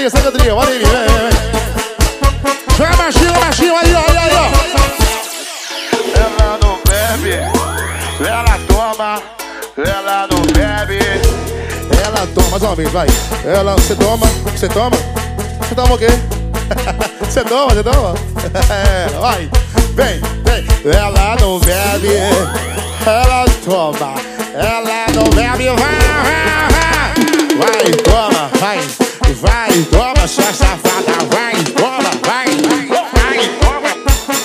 aí, Sandrinho, olha aí, vem. Joga baixinho, aí, ó. Ela não bebe, ela toma, ela não bebe. Ela toma, mais uma vez, vai. Você toma o quê? Você toma? Vai, vem. Ela não bebe, ela toma, ela não bebe, vai, toma, vai, toma, sua safada, vai, toma, vai, toma,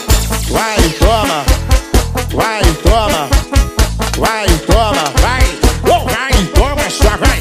sua, vai.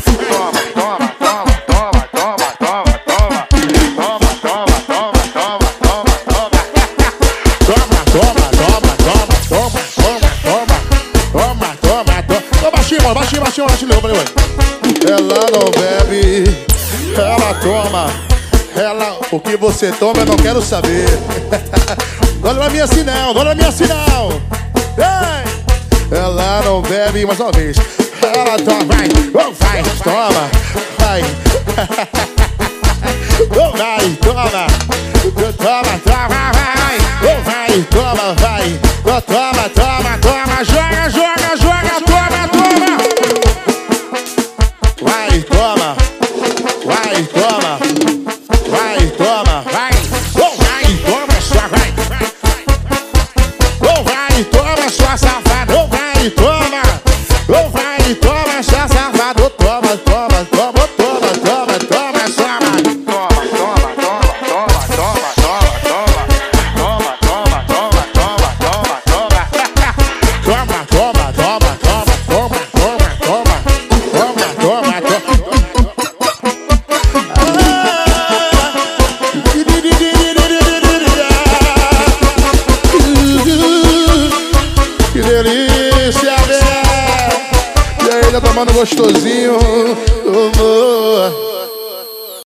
Baixinho, falei, ela não bebe, ela toma, o que você toma eu não quero saber. Não olha minha assim não, Ei! Ela não bebe, mais uma vez, ela toma, vai, toma, vai, toma, joga, toma. Vai, toma, sua, vai, toma, sua safada, vai, toma, sua safada, toma, sua, vai, Que delícia, velho. E aí, tá tomando gostosinho, amor.